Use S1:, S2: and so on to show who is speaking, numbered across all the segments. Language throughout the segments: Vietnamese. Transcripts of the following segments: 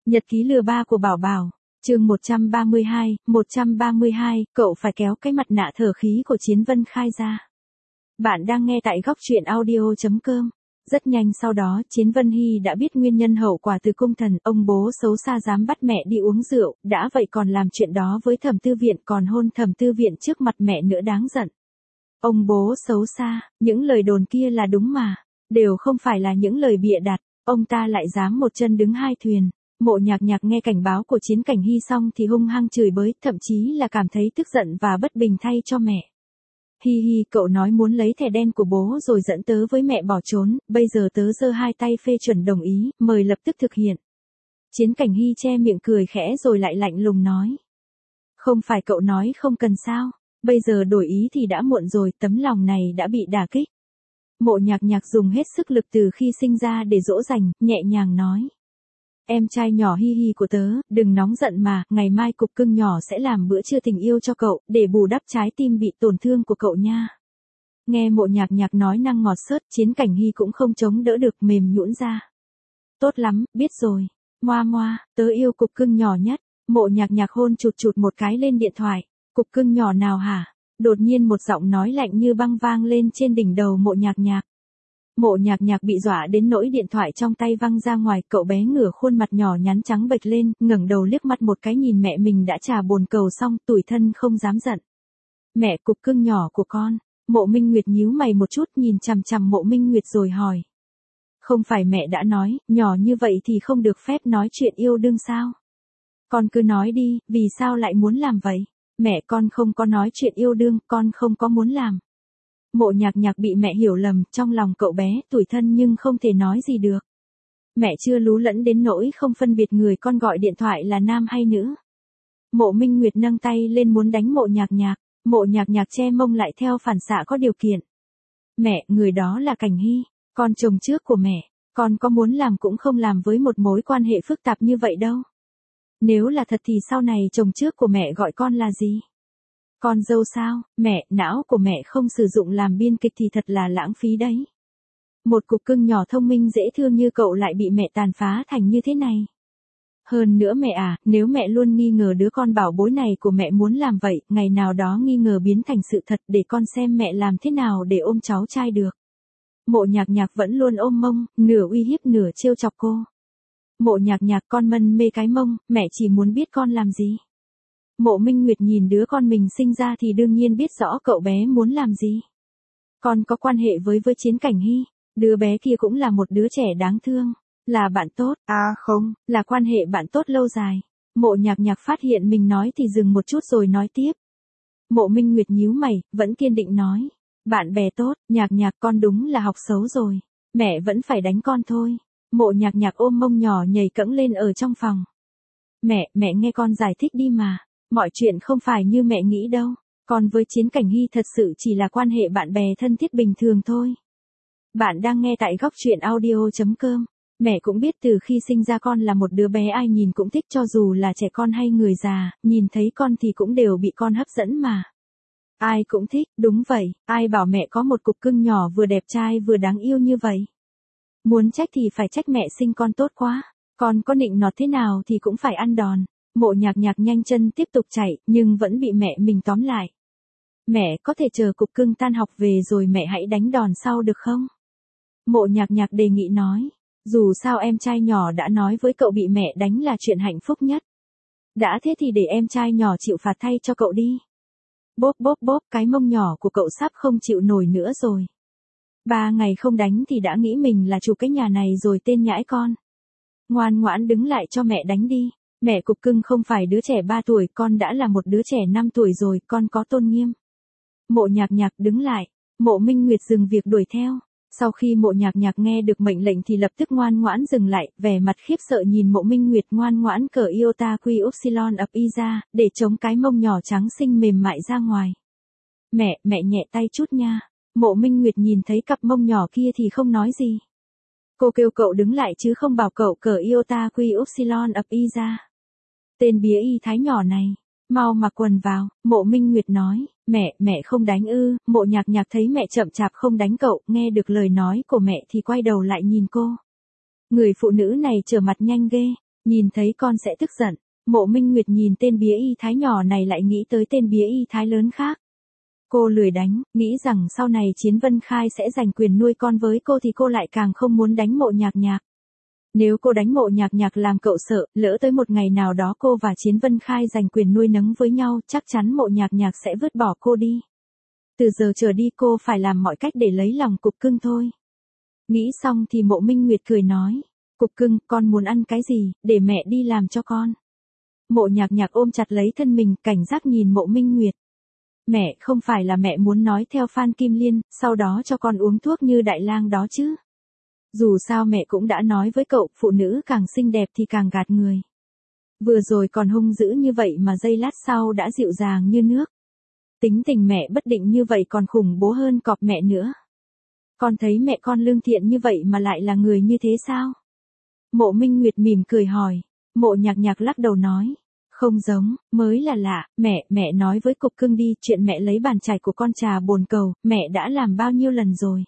S1: Nhật ký lừa ba của Bảo Bảo, chương 132, cậu phải kéo cái mặt nạ thở khí của Chiến Vân Khai ra. Bạn đang nghe tại góc truyện audio.com. Rất nhanh sau đó, Chiến Vân Hy đã biết nguyên nhân hậu quả từ cung thần, ông bố xấu xa dám bắt mẹ đi uống rượu, đã vậy còn làm chuyện đó với Thẩm Tư Viện, còn hôn Thẩm Tư Viện trước mặt mẹ nữa, đáng giận. Ông bố xấu xa, những lời đồn kia là đúng mà, đều không phải là những lời bịa đặt, ông ta lại dám một chân đứng hai thuyền. Mộ Nhạc Nhạc nghe cảnh báo của Chiến Cảnh Hy xong thì hung hăng chửi bới, thậm chí là cảm thấy tức giận và bất bình thay cho mẹ. Hi hi, cậu nói muốn lấy thẻ đen của bố rồi dẫn tớ với mẹ bỏ trốn, bây giờ tớ giơ hai tay phê chuẩn đồng ý, mời lập tức thực hiện. Chiến Cảnh Hy che miệng cười khẽ rồi lại lạnh lùng nói. Không phải cậu nói không cần sao, bây giờ đổi ý thì đã muộn rồi, tấm lòng này đã bị đả kích. Mộ Nhạc Nhạc dùng hết sức lực từ khi sinh ra để dỗ dành, nhẹ nhàng nói. Em trai nhỏ Hi Hi của tớ, đừng nóng giận mà, ngày mai cục cưng nhỏ sẽ làm bữa trưa tình yêu cho cậu, để bù đắp trái tim bị tổn thương của cậu nha. Nghe Mộ Nhạc Nhạc nói năng ngọt xớt, Chiến Cảnh Hy cũng không chống đỡ được, mềm nhũn ra. Tốt lắm, biết rồi. Ngoa ngoa, tớ yêu cục cưng nhỏ nhất. Mộ Nhạc Nhạc hôn chụt chụt một cái lên điện thoại. Cục cưng nhỏ nào hả? Đột nhiên một giọng nói lạnh như băng vang lên trên đỉnh đầu Mộ Nhạc Nhạc. Mộ Nhạc Nhạc bị dọa đến nỗi điện thoại trong tay văng ra ngoài, cậu bé ngửa khuôn mặt nhỏ nhắn trắng bệch lên, ngẩng đầu liếc mắt một cái nhìn mẹ mình đã trà bồn cầu xong, tủi thân không dám giận. Mẹ, cục cưng nhỏ của con. Mộ Minh Nguyệt nhíu mày một chút, nhìn chằm chằm Mộ Minh Nguyệt rồi hỏi. Không phải mẹ đã nói, nhỏ như vậy thì không được phép nói chuyện yêu đương sao? Con cứ nói đi, vì sao lại muốn làm vậy? Mẹ, con không có nói chuyện yêu đương, con không có muốn làm. Mộ Nhạc Nhạc bị mẹ hiểu lầm, trong lòng cậu bé tủi thân nhưng không thể nói gì được. Mẹ chưa lú lẫn đến nỗi không phân biệt người con gọi điện thoại là nam hay nữ. Mộ Minh Nguyệt nâng tay lên muốn đánh Mộ Nhạc Nhạc, Mộ Nhạc Nhạc che mông lại theo phản xạ có điều kiện. Mẹ, người đó là Cảnh Hy, con chồng trước của mẹ, con có muốn làm cũng không làm với một mối quan hệ phức tạp như vậy đâu. Nếu là thật thì sau này chồng trước của mẹ gọi con là gì? Con dâu sao? Mẹ, não của mẹ không sử dụng làm biên kịch thì thật là lãng phí đấy. Một cục cưng nhỏ thông minh dễ thương như cậu lại bị mẹ tàn phá thành như thế này. Hơn nữa mẹ à, nếu mẹ luôn nghi ngờ đứa con bảo bối này của mẹ muốn làm vậy, ngày nào đó nghi ngờ biến thành sự thật, để con xem mẹ làm thế nào để ôm cháu trai được. Mộ Nhạc Nhạc vẫn luôn ôm mông, nửa uy hiếp nửa trêu chọc cô. Mộ Nhạc Nhạc, con mân mê cái mông, mẹ chỉ muốn biết con làm gì. Mộ Minh Nguyệt nhìn đứa con mình sinh ra thì đương nhiên biết rõ cậu bé muốn làm gì. Con có quan hệ với Chiến Cảnh Hy, đứa bé kia cũng là một đứa trẻ đáng thương, là bạn tốt, không, là quan hệ bạn tốt lâu dài. Mộ Nhạc Nhạc phát hiện mình nói thì dừng một chút rồi nói tiếp. Mộ Minh Nguyệt nhíu mày, vẫn kiên định nói, bạn bè tốt, Nhạc Nhạc con đúng là học xấu rồi, mẹ vẫn phải đánh con thôi. Mộ Nhạc Nhạc ôm mông nhỏ nhảy cẫng lên ở trong phòng. Mẹ nghe con giải thích đi mà. Mọi chuyện không phải như mẹ nghĩ đâu, con với Chiến Cảnh Hy thật sự chỉ là quan hệ bạn bè thân thiết bình thường thôi. Bạn đang nghe tại góc truyện audio.com. Mẹ cũng biết từ khi sinh ra con là một đứa bé ai nhìn cũng thích, cho dù là trẻ con hay người già, nhìn thấy con thì cũng đều bị con hấp dẫn mà. Ai cũng thích, đúng vậy, ai bảo mẹ có một cục cưng nhỏ vừa đẹp trai vừa đáng yêu như vậy. Muốn trách thì phải trách mẹ sinh con tốt quá, con có nịnh nọt thế nào thì cũng phải ăn đòn. Mộ Nhạc Nhạc nhanh chân tiếp tục chạy, nhưng vẫn bị mẹ mình tóm lại. Mẹ, có thể chờ cục cưng tan học về rồi mẹ hãy đánh đòn sau được không? Mộ Nhạc Nhạc đề nghị nói. Dù sao em trai nhỏ đã nói với cậu bị mẹ đánh là chuyện hạnh phúc nhất. Đã thế thì để em trai nhỏ chịu phạt thay cho cậu đi. Bốp bốp bốp, cái mông nhỏ của cậu sắp không chịu nổi nữa rồi. 3 ngày không đánh thì đã nghĩ mình là chủ cái nhà này rồi, tên nhãi con. Ngoan ngoãn đứng lại cho mẹ đánh đi. Mẹ cục cưng không phải đứa trẻ 3 tuổi, con đã là một đứa trẻ 5 tuổi rồi, con có tôn nghiêm. Mộ Nhạc Nhạc đứng lại, Mộ Minh Nguyệt dừng việc đuổi theo. Sau khi Mộ Nhạc Nhạc nghe được mệnh lệnh thì lập tức ngoan ngoãn dừng lại, vẻ mặt khiếp sợ nhìn Mộ Minh Nguyệt ngoan ngoãn cởi iota quy upsilon ập y ra, để chống cái mông nhỏ trắng xinh mềm mại ra ngoài. Mẹ nhẹ tay chút nha. Mộ Minh Nguyệt nhìn thấy cặp mông nhỏ kia thì không nói gì. Cô kêu cậu đứng lại chứ không bảo cậu cởi iota quy upsilon ập y ra. Tên bía y thái nhỏ này, mau mặc quần vào. Mộ Minh Nguyệt nói, mẹ không đánh ư? Mộ Nhạc Nhạc thấy mẹ chậm chạp không đánh cậu, nghe được lời nói của mẹ thì quay đầu lại nhìn cô. Người phụ nữ này trở mặt nhanh ghê, Nhìn thấy con sẽ tức giận. Mộ Minh Nguyệt nhìn tên bía y thái nhỏ này lại nghĩ tới tên bía y thái lớn khác. Cô lười đánh, nghĩ rằng sau này Chiến Vân Khai sẽ giành quyền nuôi con với cô thì cô lại càng không muốn đánh Mộ Nhạc Nhạc. Nếu cô đánh Mộ Nhạc Nhạc làm cậu sợ, lỡ tới một ngày nào đó cô và Chiến Vân Khai giành quyền nuôi nấng với nhau, chắc chắn Mộ Nhạc Nhạc sẽ vứt bỏ cô đi. Từ giờ trở đi cô phải làm mọi cách để lấy lòng Cục Cưng thôi. Nghĩ xong thì Mộ Minh Nguyệt cười nói, Cục Cưng, con muốn ăn cái gì, để mẹ đi làm cho con. Mộ Nhạc Nhạc ôm chặt lấy thân mình, cảnh giác nhìn Mộ Minh Nguyệt. Mẹ, không phải là mẹ muốn nói theo Phan Kim Liên, sau đó cho con uống thuốc như Đại Lang đó chứ. Dù sao mẹ cũng đã nói với cậu, phụ nữ càng xinh đẹp thì càng gạt người. Vừa rồi còn hung dữ như vậy mà giây lát sau đã dịu dàng như nước. Tính tình mẹ bất định như vậy còn khủng bố hơn cọp mẹ nữa. Con thấy mẹ con lương thiện như vậy mà lại là người như thế sao? Mộ Minh Nguyệt mỉm cười hỏi. Mộ Nhạc Nhạc lắc đầu nói. Không giống, mới là lạ, mẹ nói với Cục Cưng đi, chuyện mẹ lấy bàn chải của con trà bồn cầu, mẹ đã làm bao nhiêu lần rồi.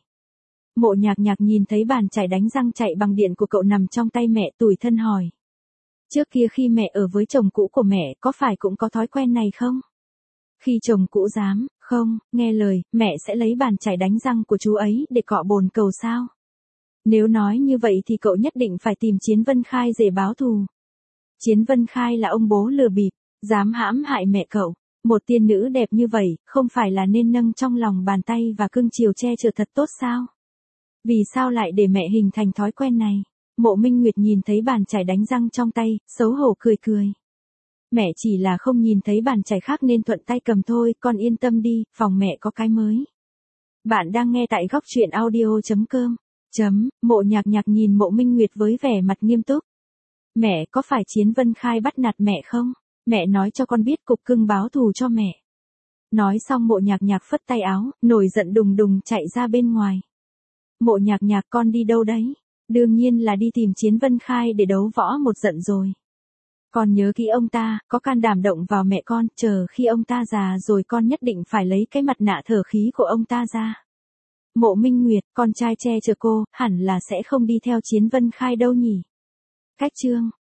S1: Mộ Nhạc Nhạc nhìn thấy bàn chải đánh răng chạy bằng điện của cậu nằm trong tay mẹ, tủi thân hỏi. Trước kia khi mẹ ở với chồng cũ của mẹ, có phải cũng có thói quen này không? Khi chồng cũ dám, không, nghe lời, mẹ sẽ lấy bàn chải đánh răng của chú ấy để cọ bồn cầu sao? Nếu nói như vậy thì cậu nhất định phải tìm Chiến Vân Khai để báo thù. Chiến Vân Khai là ông bố lừa bịp, dám hãm hại mẹ cậu. Một tiên nữ đẹp như vậy, không phải là nên nâng trong lòng bàn tay và cưng chiều che chở thật tốt sao? Vì sao lại để mẹ hình thành thói quen này? Mộ Minh Nguyệt nhìn thấy bàn chải đánh răng trong tay, xấu hổ cười cười. Mẹ chỉ là không nhìn thấy bàn chải khác nên thuận tay cầm thôi, con yên tâm đi, phòng mẹ có cái mới. Bạn đang nghe tại góc truyện audio.com. Mộ Nhạc Nhạc nhìn Mộ Minh Nguyệt với vẻ mặt nghiêm túc. Mẹ, có phải Chiến Vân Khai bắt nạt mẹ không? Mẹ nói cho con biết Cục Cưng báo thù cho mẹ. Nói xong Mộ Nhạc Nhạc phất tay áo, nổi giận đùng đùng chạy ra bên ngoài. Mộ Nhạc Nhạc, con đi đâu đấy? Đương nhiên là đi tìm Chiến Vân Khai để đấu võ một trận rồi. Con nhớ kỹ ông ta, có can đảm động vào mẹ con, chờ khi ông ta già rồi con nhất định phải lấy cái mặt nạ thở khí của ông ta ra. Mộ Minh Nguyệt, con trai che chở cô, hẳn là sẽ không đi theo Chiến Vân Khai đâu nhỉ? Cách chương